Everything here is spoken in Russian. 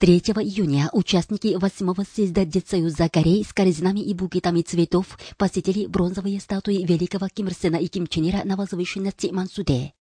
3 июня участники 8-го съезда Дедсоюза Кореи с корзинами и букетами цветов посетили бронзовые статуи великого Ким Ир Сена и Ким Чен Ира на возвышенности Мансуде.